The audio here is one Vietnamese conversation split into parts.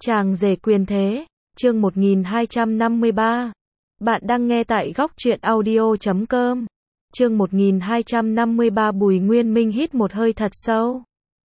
Chàng rể quyền thế, chương 1253. Bạn đang nghe tại góc truyện audio.com. Chương 1253. Bùi Nguyên Minh hít một hơi thật sâu.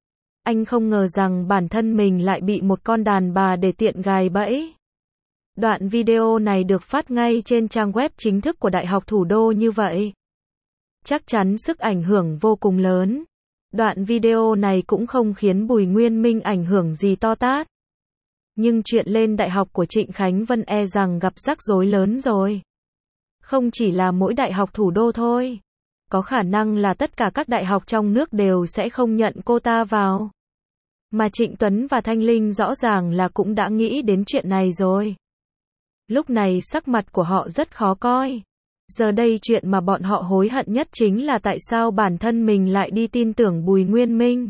Anh không ngờ rằng bản thân mình lại bị một con đàn bà để tiện gài bẫy. Đoạn video này được phát ngay trên trang web chính thức của Đại học Thủ đô như vậy. Chắc chắn sức ảnh hưởng vô cùng lớn. Đoạn video này cũng không khiến Bùi Nguyên Minh ảnh hưởng gì to tát. Nhưng chuyện lên đại học của Trịnh Khánh Vân e rằng gặp rắc rối lớn rồi. Không chỉ là mỗi đại học thủ đô thôi. Có khả năng là tất cả các đại học trong nước đều sẽ không nhận cô ta vào. Mà Trịnh Tuấn và Thanh Linh rõ ràng là cũng đã nghĩ đến chuyện này rồi. Lúc này sắc mặt của họ rất khó coi. Giờ đây chuyện mà bọn họ hối hận nhất chính là tại sao bản thân mình lại đi tin tưởng Bùi Nguyên Minh.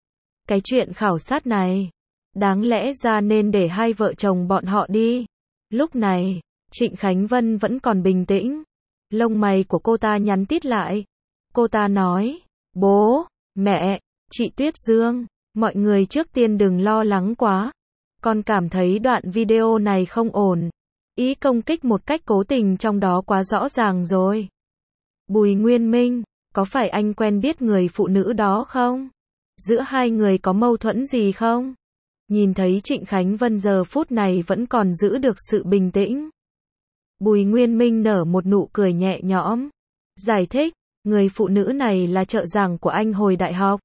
Cái chuyện khảo sát này, đáng lẽ ra nên để hai vợ chồng bọn họ đi. Lúc này, Trịnh Khánh Vân vẫn còn bình tĩnh. Lông mày của cô ta nhắn tít lại. Cô ta nói, bố, mẹ, chị Tuyết Dương, mọi người trước tiên đừng lo lắng quá. Con cảm thấy đoạn video này không ổn. Ý công kích một cách cố tình trong đó quá rõ ràng rồi. Bùi Nguyên Minh, có phải anh quen biết người phụ nữ đó không? Giữa hai người có mâu thuẫn gì không? Nhìn thấy Trịnh Khánh Vân giờ phút này vẫn còn giữ được sự bình tĩnh. Bùi Nguyên Minh nở một nụ cười nhẹ nhõm. Giải thích, người phụ nữ này là trợ giảng của anh hồi đại học.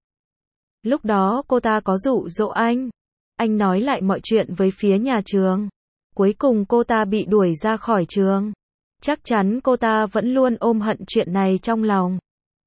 Lúc đó cô ta có dụ dỗ anh. Anh nói lại mọi chuyện với phía nhà trường. Cuối cùng cô ta bị đuổi ra khỏi trường. Chắc chắn cô ta vẫn luôn ôm hận chuyện này trong lòng.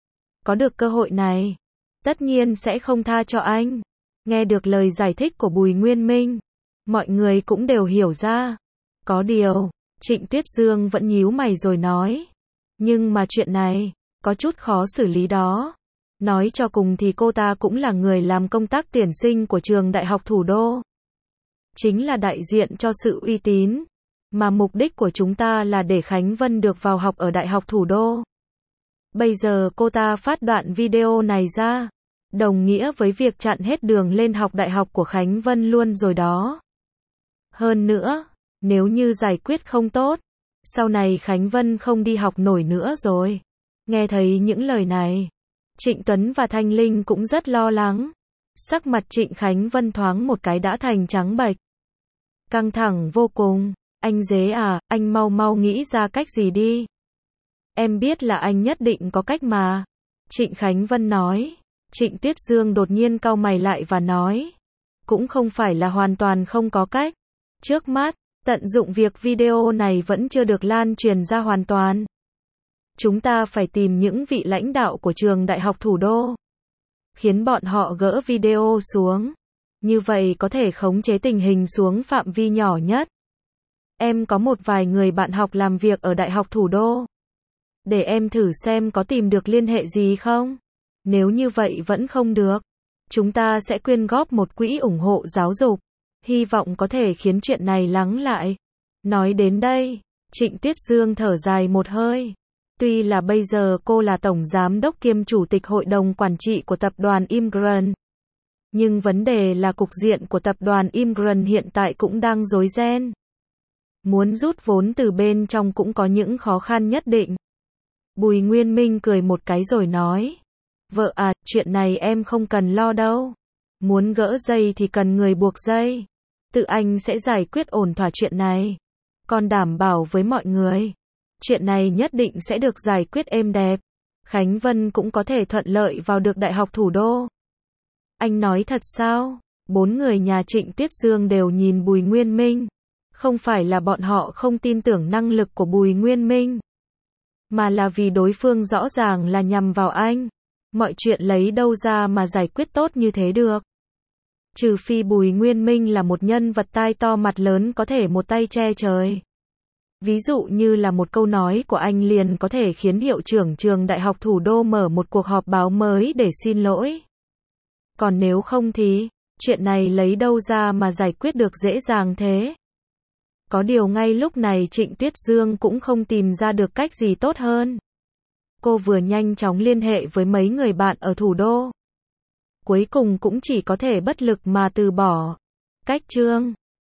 Có được cơ hội này, tất nhiên sẽ không tha cho anh. Nghe được lời giải thích của Bùi Nguyên Minh, mọi người cũng đều hiểu ra. Có điều, Trịnh Tuyết Dương vẫn nhíu mày rồi nói. Nhưng mà chuyện này, có chút khó xử lý đó. Nói cho cùng thì cô ta cũng là người làm công tác tuyển sinh của trường Đại học Thủ đô. Chính là đại diện cho sự uy tín. Mà mục đích của chúng ta là để Khánh Vân được vào học ở Đại học Thủ đô. Bây giờ cô ta phát đoạn video này ra. Đồng nghĩa với việc chặn hết đường lên học đại học của Khánh Vân luôn rồi đó. Hơn nữa, nếu như giải quyết không tốt, sau này Khánh Vân không đi học nổi nữa rồi. Nghe thấy những lời này, Trịnh Tuấn và Thanh Linh cũng rất lo lắng. Sắc mặt Trịnh Khánh Vân thoáng một cái đã thành trắng bệch. Căng thẳng vô cùng. Anh dế à, anh mau mau nghĩ ra cách gì đi. Em biết là anh nhất định có cách mà. Trịnh Khánh Vân nói. Trịnh Tuyết Dương đột nhiên cau mày lại và nói. Cũng không phải là hoàn toàn không có cách. Trước mắt, tận dụng việc video này vẫn chưa được lan truyền ra hoàn toàn. Chúng ta phải tìm những vị lãnh đạo của trường Đại học Thủ đô. Khiến bọn họ gỡ video xuống. Như vậy có thể khống chế tình hình xuống phạm vi nhỏ nhất. Em có một vài người bạn học làm việc ở Đại học Thủ đô. Để em thử xem có tìm được liên hệ gì không. Nếu như vậy vẫn không được, chúng ta sẽ quyên góp một quỹ ủng hộ giáo dục. Hy vọng có thể khiến chuyện này lắng lại. Nói đến đây, Trịnh Tuyết Dương thở dài một hơi. Tuy là bây giờ cô là tổng giám đốc kiêm chủ tịch hội đồng quản trị của tập đoàn Imgran. Nhưng vấn đề là cục diện của tập đoàn Imgran hiện tại cũng đang rối ren. Muốn rút vốn từ bên trong cũng có những khó khăn nhất định. Bùi Nguyên Minh cười một cái rồi nói. Vợ à, chuyện này em không cần lo đâu. Muốn gỡ dây thì cần người buộc dây. Tự anh sẽ giải quyết ổn thỏa chuyện này. Con đảm bảo với mọi người. Chuyện này nhất định sẽ được giải quyết êm đẹp. Khánh Vân cũng có thể thuận lợi vào được Đại học Thủ đô. Anh nói thật sao? Bốn người nhà Trịnh Tuyết Dương đều nhìn Bùi Nguyên Minh. Không phải là bọn họ không tin tưởng năng lực của Bùi Nguyên Minh. Mà là vì đối phương rõ ràng là nhằm vào anh. Mọi chuyện lấy đâu ra mà giải quyết tốt như thế được. Trừ phi Bùi Nguyên Minh là một nhân vật tai to mặt lớn có thể một tay che trời. Ví dụ như là một câu nói của anh liền có thể khiến hiệu trưởng trường Đại học Thủ đô mở một cuộc họp báo mới để xin lỗi. Còn nếu không thì, chuyện này lấy đâu ra mà giải quyết được dễ dàng thế. Có điều ngay lúc này Trịnh Tuyết Dương cũng không tìm ra được cách gì tốt hơn. Cô vừa nhanh chóng liên hệ với mấy người bạn ở thủ đô. Cuối cùng cũng chỉ có thể bất lực mà từ bỏ. Cách Trương,